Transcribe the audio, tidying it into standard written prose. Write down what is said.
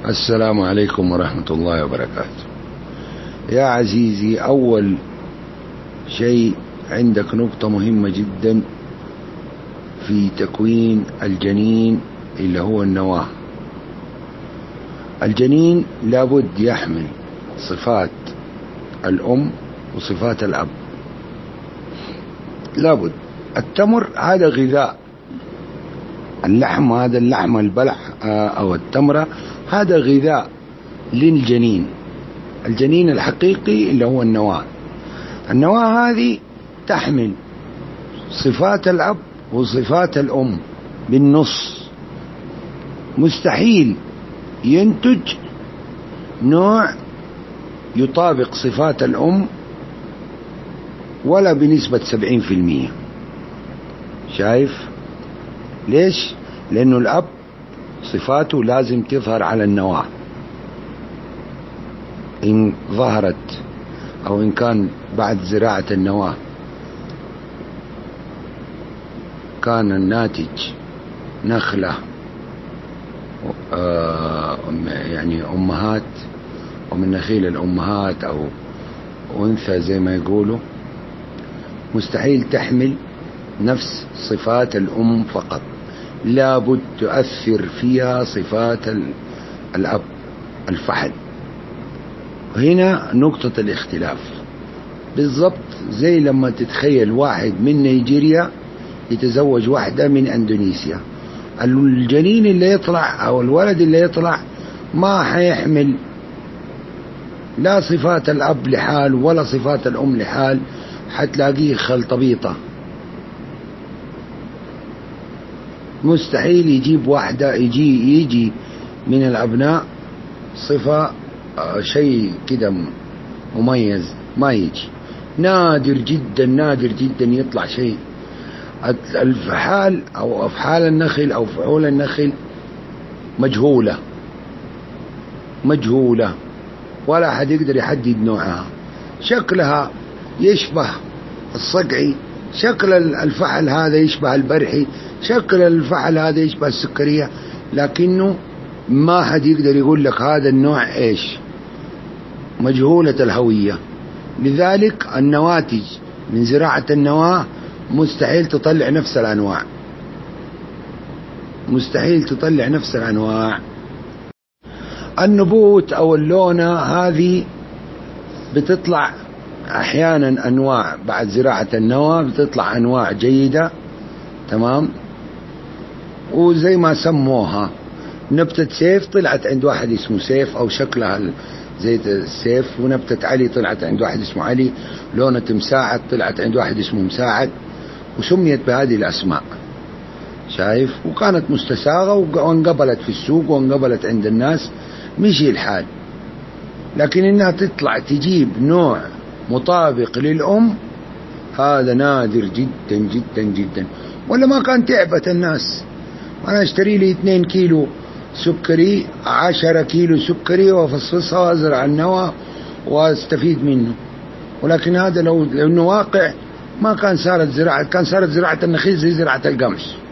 السلام عليكم ورحمة الله وبركاته. يا عزيزي، أول شيء عندك نقطة مهمة جدا في تكوين الجنين اللي هو النواة. الجنين لابد يحمل صفات الأم وصفات الأب، لابد. التمر هذا غذاء، اللحم هذا اللحم البلح أو التمرة هذا غذاء للجنين. الجنين الحقيقي اللي هو النواة. النواة هذه تحمل صفات الأب وصفات الأم بالنص. مستحيل ينتج نوع يطابق صفات الأم ولا بنسبة 70%. شايف ليش؟ لأنه الأب صفاته لازم تظهر على النواة. إن ظهرت أو إن كان بعد زراعة النواة كان الناتج نخلة يعني أمهات ومن نخيل الأمهات أو أنثى زي ما يقولوا، مستحيل تحمل نفس صفات الأم فقط، لابد تؤثر فيها صفات الأب الفحل. وهنا نقطة الاختلاف بالضبط زي لما تتخيل واحد من نيجيريا يتزوج واحدة من أندونيسيا. الجنين اللي يطلع أو الولد اللي يطلع ما حيحمل لا صفات الأب لحال ولا صفات الأم لحال، حتلاقيه خلطبيطة. مستحيل يجيب واحدة يجي من الأبناء صفة شيء كده مميز، ما يجي. نادر جدا نادر جدا يطلع شيء. الفحال أو أفحال النخل أو فحول النخل مجهولة ولا أحد يقدر يحدد نوعها. شكلها يشبه الصقعي، شكل الفحل هذا يشبه البرحي، شكل الفحل هذا يشبه السكرية، لكنه ما حد يقدر يقول لك هذا النوع إيش، مجهولة الهوية. لذلك النواتج من زراعة النواة مستحيل تطلع نفس الأنواع، مستحيل تطلع نفس الأنواع. النبوت أو اللونة هذه بتطلع أحيانا أنواع بعد زراعة النواة، بتطلع أنواع جيدة تمام. وزي ما سموها نبتة سيف طلعت عند واحد اسمه سيف أو شكلها زي السيف، ونبتة علي طلعت عند واحد اسمه علي، لونة مساعد طلعت عند واحد اسمه مساعد، وسميت بهذه الأسماء. شايف؟ وكانت مستساغة وانقبلت في السوق وانقبلت عند الناس، مشي الحال. لكن إنها تطلع تجيب نوع مطابق للأم هذا نادر جدا جدا جدا. ولا ما كان تعبت الناس، أنا اشتري لي 2 كيلو سكري، 10 كيلو سكري وافصفصها وازرع النوى واستفيد منه. ولكن هذا لو انه واقع ما كان صارت زراعة، كان صارت زراعة النخيل زي زراعة القمح.